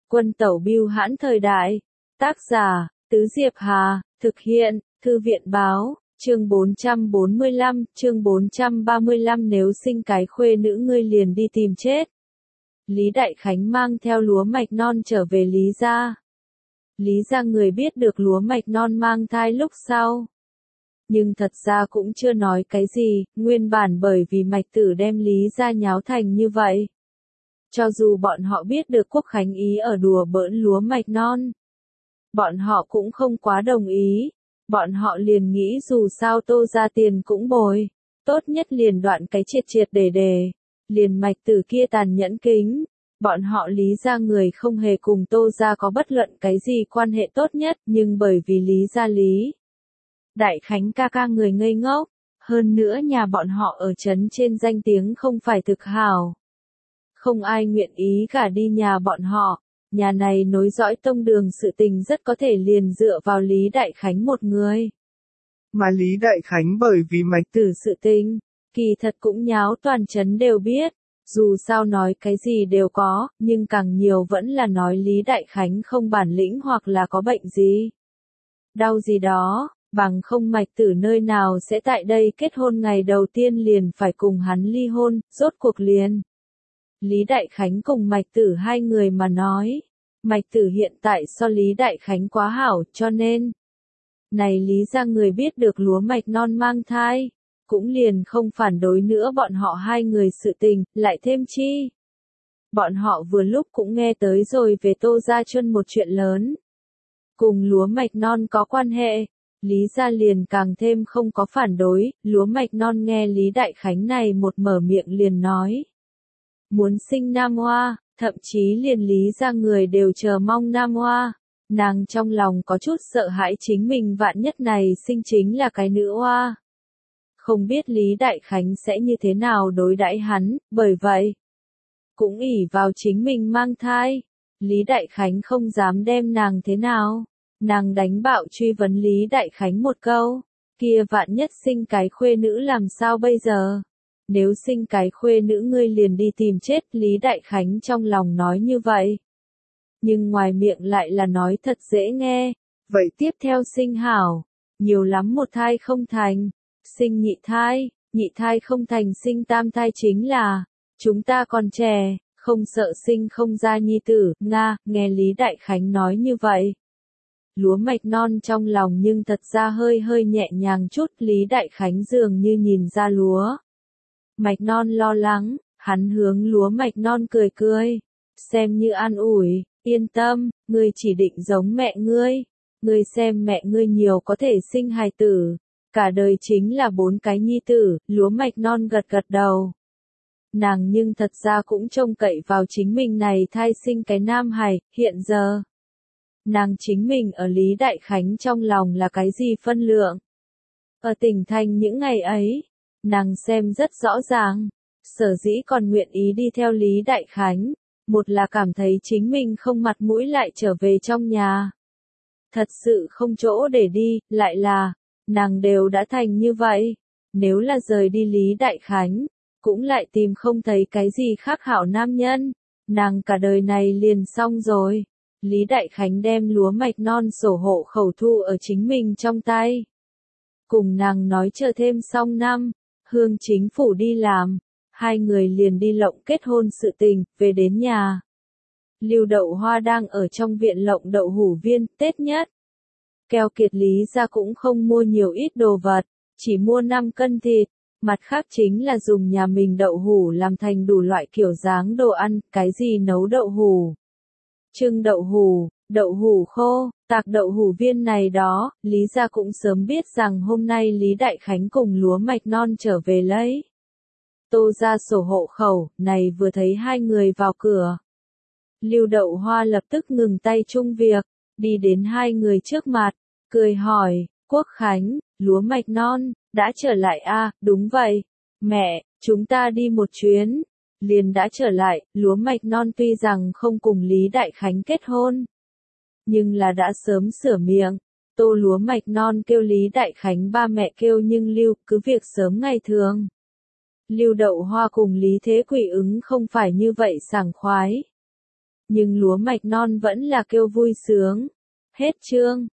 Quân tẩu bưu hãn thời đại. Tác giả, Tứ Diệp Hà, thực hiện, Thư viện báo, chương 445, chương 435 nếu sinh cái khuê nữ ngươi liền đi tìm chết. Lý Đại Khánh mang theo lúa mạch non trở về Lý gia. Lý gia người biết được lúa mạch non mang thai lúc sau. Nhưng thật ra cũng chưa nói cái gì, nguyên bản bởi vì mạch tử đem Lý gia nháo thành như vậy. Cho dù bọn họ biết được Quốc Khánh ý ở đùa bỡn lúa mạch non, bọn họ cũng không quá đồng ý. Bọn họ liền nghĩ dù sao Tô ra tiền cũng bồi, tốt nhất liền đoạn cái triệt triệt để. Liền mạch tử kia tàn nhẫn kính, bọn họ Lý gia người không hề cùng Tô ra có bất luận cái gì quan hệ tốt nhất, nhưng bởi vì Lý gia Lý Đại Khánh ca ca người ngây ngốc, hơn nữa nhà bọn họ ở trấn trên danh tiếng không phải thực hảo. Không ai nguyện ý gả đi nhà bọn họ, nhà này nối dõi tông đường sự tình rất có thể liền dựa vào Lý Đại Khánh một người. Mà Lý Đại Khánh bởi vì mạch tử sự tình, kỳ thật cũng nháo toàn trấn đều biết, dù sao nói cái gì đều có, nhưng càng nhiều vẫn là nói Lý Đại Khánh không bản lĩnh hoặc là có bệnh gì. Đau gì đó, bằng không mạch tử nơi nào sẽ tại đây kết hôn ngày đầu tiên liền phải cùng hắn ly hôn, rốt cuộc liền. Lý Đại Khánh cùng mạch tử hai người mà nói, mạch tử hiện tại so Lý Đại Khánh quá hảo cho nên. Này Lý ra người biết được lúa mạch non mang thai, cũng liền không phản đối nữa bọn họ hai người sự tình, lại thêm chi. Bọn họ vừa lúc cũng nghe tới rồi về Tô Gia Chuân một chuyện lớn. Cùng lúa mạch non có quan hệ, Lý gia liền càng thêm không có phản đối, lúa mạch non nghe Lý Đại Khánh này một mở miệng liền nói. Muốn sinh nam hoa, thậm chí liền Lý gia người đều chờ mong nam hoa. Nàng trong lòng có chút sợ hãi chính mình vạn nhất này sinh chính là cái nữ hoa. Không biết Lý Đại Khánh sẽ như thế nào đối đãi hắn, bởi vậy, cũng ỷ vào chính mình mang thai. Lý Đại Khánh không dám đem nàng thế nào. Nàng đánh bạo truy vấn Lý Đại Khánh một câu, kia vạn nhất sinh cái khuê nữ làm sao bây giờ? Nếu sinh cái khuê nữ ngươi liền đi tìm chết, Lý Đại Khánh trong lòng nói như vậy. Nhưng ngoài miệng lại là nói thật dễ nghe, vậy tiếp theo sinh hảo, nhiều lắm một thai không thành, sinh nhị thai không thành sinh tam thai chính là, chúng ta còn trẻ, không sợ sinh không ra nhi tử, nghe Lý Đại Khánh nói như vậy. Lúa mạch non trong lòng nhưng thật ra hơi nhẹ nhàng chút, Lý Đại Khánh dường như nhìn ra lúa mạch non lo lắng, hắn hướng lúa mạch non cười, xem như an ủi, yên tâm, ngươi chỉ định giống mẹ ngươi xem mẹ ngươi nhiều có thể sinh hài tử, cả đời chính là 4 cái nhi tử, lúa mạch non gật đầu. Nàng nhưng thật ra cũng trông cậy vào chính mình này thai sinh cái nam hài, hiện giờ. Nàng chính mình ở Lý Đại Khánh trong lòng là cái gì phân lượng? Ở tỉnh thành những ngày ấy, nàng xem rất rõ ràng, sở dĩ còn nguyện ý đi theo Lý Đại Khánh, một là cảm thấy chính mình không mặt mũi lại trở về trong nhà. Thật sự không chỗ để đi, lại là, nàng đều đã thành như vậy, nếu là rời đi Lý Đại Khánh, cũng lại tìm không thấy cái gì khác hảo nam nhân, nàng cả đời này liền xong rồi. Lý Đại Khánh đem lúa mạch non sổ hộ khẩu thu ở chính mình trong tay. Cùng nàng nói chờ thêm xong năm, hương chính phủ đi làm, hai người liền đi lộng kết hôn sự tình, về đến nhà. Lưu Đậu Hoa đang ở trong viện lộng đậu hủ viên, Tết nhất. Keo kiệt Lý ra cũng không mua nhiều ít đồ vật, chỉ mua 5 cân thịt, mặt khác chính là dùng nhà mình đậu hủ làm thành đủ loại kiểu dáng đồ ăn, cái gì nấu đậu hủ. Trưng đậu hủ khô, tạc đậu hủ viên này đó, Lý gia cũng sớm biết rằng hôm nay Lý Đại Khánh cùng lúa mạch non trở về lấy. Tô ra sổ hộ khẩu, này vừa thấy hai người vào cửa. Lưu Đậu Hoa lập tức ngừng tay chung việc, đi đến hai người trước mặt, cười hỏi, Quốc Khánh, lúa mạch non, đã trở lại à, đúng vậy, mẹ, chúng ta đi một chuyến. Liền đã trở lại, lúa mạch non tuy rằng không cùng Lý Đại Khánh kết hôn, nhưng là đã sớm sửa miệng. Tô lúa mạch non kêu Lý Đại Khánh ba mẹ kêu nhưng Lưu, cứ việc sớm ngày thường. Lưu Đậu Hoa cùng Lý Thế Quỷ ứng không phải như vậy sảng khoái. nhưng lúa mạch non vẫn là kêu vui sướng. Hết chương.